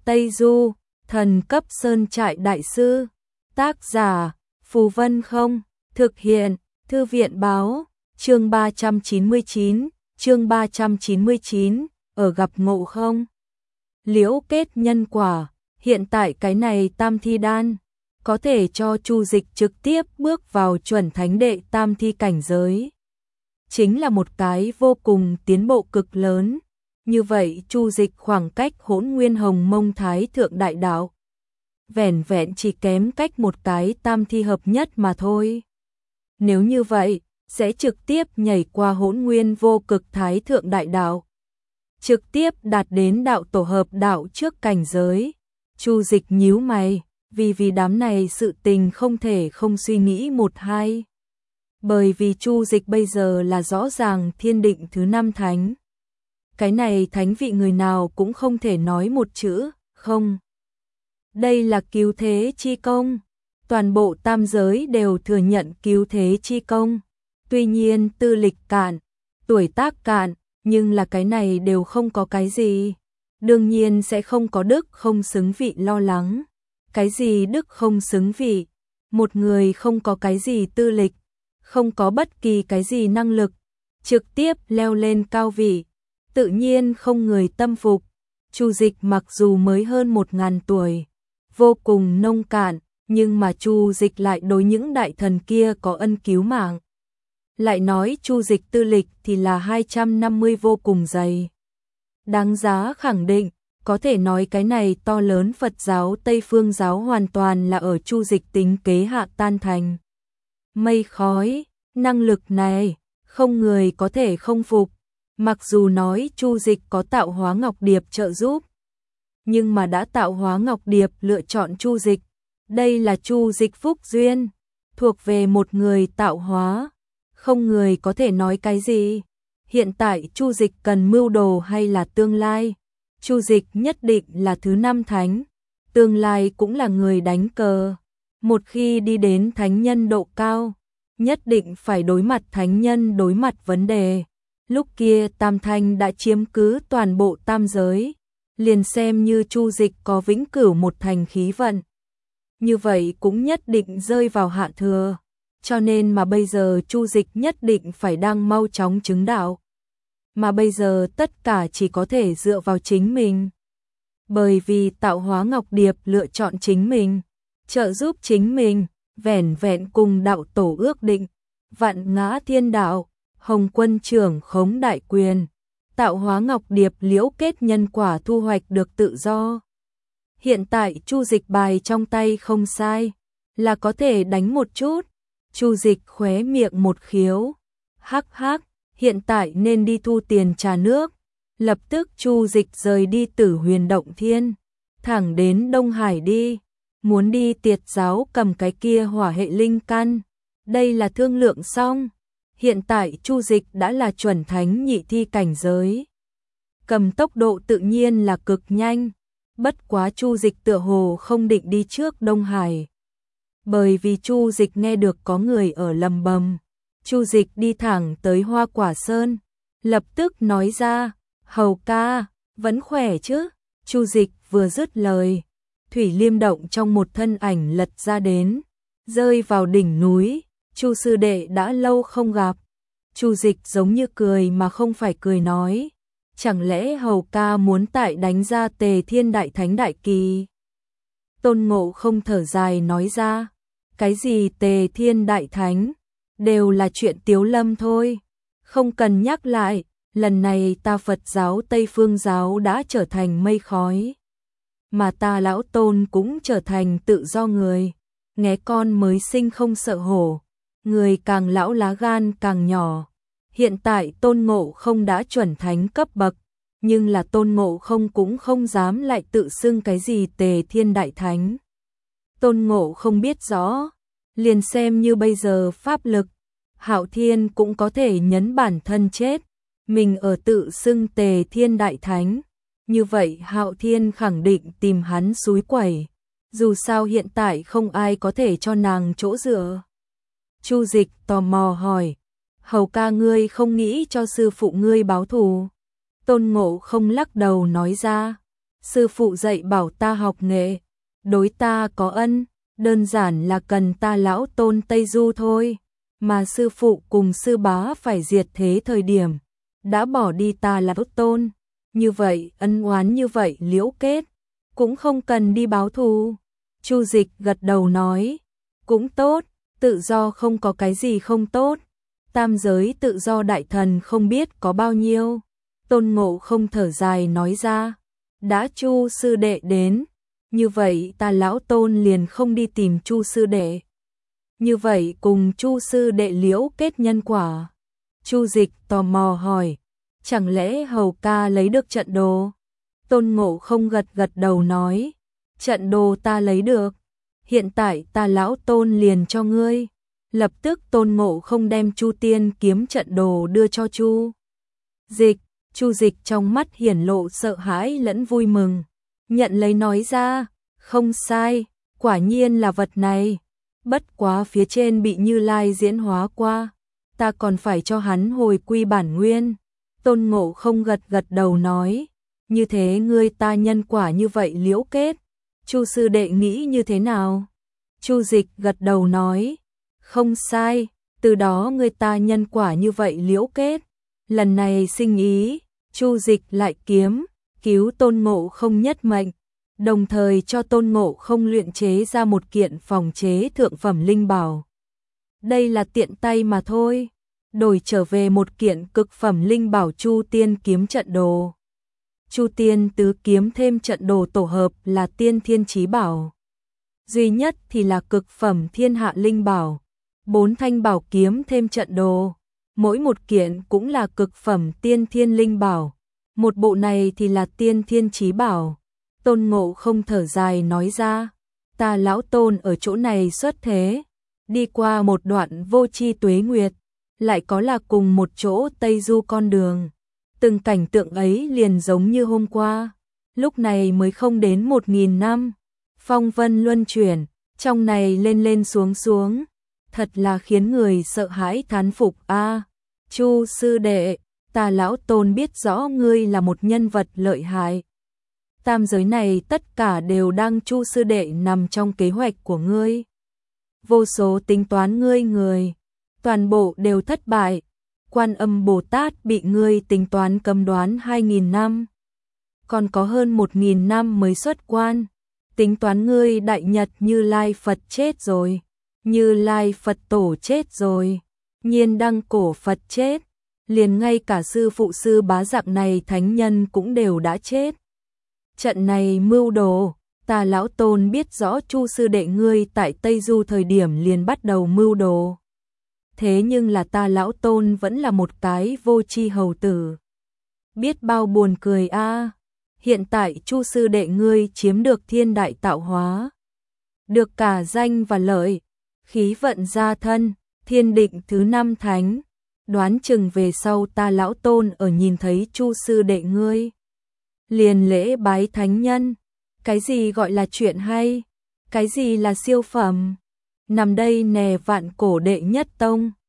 Tây Du, thần cấp sơn trại đại sư. Tác giả, Phù Vân Không, thực hiện, Thư viện báo, chương 399, ở gặp ngộ không? Liễu kết nhân quả, hiện tại cái này tam thi đan, có thể cho Chu Dịch trực tiếp bước vào chuẩn thánh đệ tam thi cảnh giới. Chính là một cái vô cùng tiến bộ cực lớn. Như vậy Chu Dịch khoảng cách Hỗn Nguyên Hồng Mông Thái Thượng Đại Đạo vẻn vẹn chỉ kém cách một cái tam thi hợp nhất mà thôi. Nếu như vậy, sẽ trực tiếp nhảy qua Hỗn Nguyên Vô Cực Thái Thượng Đại Đạo, trực tiếp đạt đến đạo tổ hợp đạo trước cảnh giới. Chu Dịch nhíu mày, vì đám này sự tình không thể không suy nghĩ một hai. Bởi vì Chu Dịch bây giờ là rõ ràng thiên định thứ 5 thánh. Cái này thánh vị người nào cũng không thể nói một chữ, không. Đây là cứu thế chi công. Toàn bộ tam giới đều thừa nhận cứu thế chi công. Tuy nhiên tư lịch cạn, tuổi tác cạn, nhưng là cái này đều không có cái gì. Đương nhiên sẽ không có đức không xứng vị lo lắng. Cái gì đức không xứng vị? Một người không có cái gì tư lịch, không có bất kỳ cái gì năng lực, trực tiếp leo lên cao vị, tự nhiên không người tâm phục. Chu Dịch mặc dù mới hơn 1000 tuổi, vô cùng nông cạn, nhưng mà Chu Dịch lại đối những đại thần kia có ân cứu mạng. Lại nói Chu Dịch tư lịch thì là 250 vô cùng dày. Đáng giá khẳng định, có thể nói cái này to lớn Phật giáo Tây Phương giáo hoàn toàn là ở Chu Dịch tính kế hạ tan thành mây khói. Năng lực này, không người có thể không phục. Mặc dù nói Chu Dịch có tạo hóa ngọc điệp trợ giúp, nhưng mà đã tạo hóa ngọc điệp lựa chọn Chu Dịch. Đây là Chu Dịch phúc duyên, thuộc về một người tạo hóa, không người có thể nói cái gì. Hiện tại Chu Dịch cần mưu đồ hay là tương lai? Chu Dịch nhất định là thứ 5 thánh, tương lai cũng là người đánh cờ. Một khi đi đến thánh nhân độ cao, nhất định phải đối mặt thánh nhân, đối mặt vấn đề. Lúc kia tam thanh đã chiếm cứ toàn bộ tam giới, liền xem như Chu Dịch có vĩnh cửu một thành khí vận, như vậy cũng nhất định rơi vào hạ thừa. Cho nên mà bây giờ Chu Dịch nhất định phải đang mau chóng chứng đạo. Mà bây giờ tất cả chỉ có thể dựa vào chính mình. Bởi vì tạo hóa ngọc điệp lựa chọn chính mình, trợ giúp chính mình, vẻn vẹn cùng đạo tổ ước định, vạn ngã thiên đạo, Hồng Quân trưởng khống đại quyền, tạo hóa ngọc điệp liễu kết nhân quả thu hoạch được tự do. Hiện tại Chu Dịch bài trong tay không sai, là có thể đánh một chút. Chu Dịch khóe miệng một khiếu, hắc hắc, hiện tại nên đi thu tiền trà nước. Lập tức Chu Dịch rời đi Tử Huyền Động Thiên, thẳng đến Đông Hải đi, muốn đi Tiệt giáo cầm cái kia hỏa hệ linh căn. Đây là thương lượng xong. Hiện tại Chu Dịch đã là chuẩn thánh nhị thi cảnh giới, cầm tốc độ tự nhiên là cực nhanh. Bất quá Chu Dịch tựa hồ không định đi trước Đông Hải, bởi vì Chu Dịch nghe được có người ở lầm bầm. Chu Dịch đi thẳng tới Hoa Quả Sơn, lập tức nói ra, hầu ca, vẫn khỏe chứ? Chu Dịch vừa dứt lời, Thủy Liêm Động trong một thân ảnh lật ra đến, rơi vào đỉnh núi. Chu sư đệ đã lâu không gặp. Chu Dịch giống như cười mà không phải cười nói, chẳng lẽ hầu ca muốn tại đánh ra Tề Thiên Đại Thánh đại kỳ? Tôn Ngộ không thở dài nói ra, cái gì Tề Thiên Đại Thánh, đều là chuyện Tiếu Lâm thôi, không cần nhắc lại. Lần này ta Phật giáo Tây Phương giáo đã trở thành mây khói, mà ta lão Tôn cũng trở thành tự do người. Nghe con mới sinh không sợ hổ, người càng lão lá gan càng nhỏ. Hiện tại Tôn Ngộ không đã chuẩn thánh cấp bậc, nhưng là Tôn Ngộ không cũng không dám lại tự xưng cái gì Tề Thiên Đại Thánh. Tôn Ngộ không biết rõ, liền xem như bây giờ pháp lực, Hạo Thiên cũng có thể nhấn bản thân chết. Mình ở tự xưng Tề Thiên Đại Thánh, như vậy Hạo Thiên khẳng định tìm hắn xúi quẩy. Dù sao hiện tại không ai có thể cho nàng chỗ dựa. Chu Dịch tò mò hỏi, hầu ca ngươi không nghĩ cho sư phụ ngươi báo thù? Tôn Ngộ không lắc đầu nói ra, sư phụ dạy bảo ta học nghệ, đối ta có ân, đơn giản là cần ta lão tôn Tây Du thôi, mà sư phụ cùng sư bá phải diệt thế thời điểm, đã bỏ đi ta lão tôn, như vậy ân oán như vậy liễu kết, cũng không cần đi báo thù. Chu Dịch gật đầu nói, cũng tốt, tự do không có cái gì không tốt, tam giới tự do đại thần không biết có bao nhiêu. Tôn Ngộ Không thở dài nói ra, đã Chu sư đệ đến, như vậy ta lão tôn liền không đi tìm Chu sư đệ. Như vậy cùng Chu sư đệ liễu kết nhân quả. Chu Dịch tò mò hỏi, chẳng lẽ hầu ca lấy được trận đồ? Tôn Ngộ Không gật gật đầu nói, trận đồ ta lấy được, hiện tại ta lão tôn liền cho ngươi. Lập tức Tôn Ngộ Không đem Chu Tiên kiếm trận đồ đưa cho Chu Dịch. Chu Dịch trong mắt hiển lộ sợ hãi lẫn vui mừng, nhận lấy nói ra, không sai, quả nhiên là vật này, bất quá phía trên bị Như Lai diễn hóa qua, ta còn phải cho hắn hồi quy bản nguyên. Tôn Ngộ Không gật gật đầu nói, như thế ngươi ta nhân quả như vậy liễu kết, Chu sư đệ nghĩ như thế nào? Chu Dịch gật đầu nói, không sai, từ đó ngươi ta nhân quả như vậy liễu kết, lần này sinh ý, Chu Dịch lại cứu Tôn Ngộ Không nhất mệnh, đồng thời cho Tôn Ngộ Không luyện chế ra một kiện phòng chế thượng phẩm linh bảo. Đây là tiện tay mà thôi, đổi trở về một kiện cực phẩm linh bảo Chu Tiên kiếm trận đồ. Chu Tiên tứ kiếm thêm trận đồ tổ hợp là tiên thiên chí bảo. Duy nhất thì là cực phẩm thiên hạ linh bảo. 4 thanh bảo kiếm thêm trận đồ, mỗi một kiện cũng là cực phẩm tiên thiên linh bảo. Một bộ này thì là tiên thiên chí bảo. Tôn Ngộ Không thở dài nói ra, ta lão tôn ở chỗ này xuất thế, đi qua một đoạn vô tri tuế nguyệt, lại có là cùng một chỗ Tây Du con đường. Từng cảnh tượng ấy liền giống như hôm qua, lúc này mới không đến 1000 năm. Phong vân luân chuyển, trong này lên lên xuống xuống, thật là khiến người sợ hãi thán phục a. Chu sư đệ, ta lão tôn biết rõ ngươi là một nhân vật lợi hại. Tam giới này tất cả đều đang Chu sư đệ nằm trong kế hoạch của ngươi. Vô số tính toán ngươi người, toàn bộ đều thất bại. Quan Âm Bồ Tát bị ngươi tính toán cấm đoán 2000 năm. Còn có hơn 1000 năm mới xuất quan. Tính toán ngươi Đại Nhật Như Lai Phật chết rồi. Như Lai Phật tổ chết rồi. Nhiên Đăng Cổ Phật chết. Liền ngay cả sư phụ sư bá dạng này thánh nhân cũng đều đã chết. Trận này mưu đồ, ta lão tôn biết rõ Chu sư đệ ngươi tại Tây Du thời điểm liền bắt đầu mưu đồ. Thế nhưng là ta lão tôn vẫn là một cái vô tri hầu tử. Biết bao buồn cười a. Hiện tại Chu sư đệ ngươi chiếm được thiên đại tạo hóa, được cả danh và lợi, khí vận gia thân, thiên định thứ 5 thánh, đoán chừng về sau ta lão tôn ở nhìn thấy Chu sư đệ ngươi liền lễ bái thánh nhân. Cái gì gọi là chuyện hay, cái gì là siêu phẩm, nằm đây nè vạn cổ đệ nhất tông.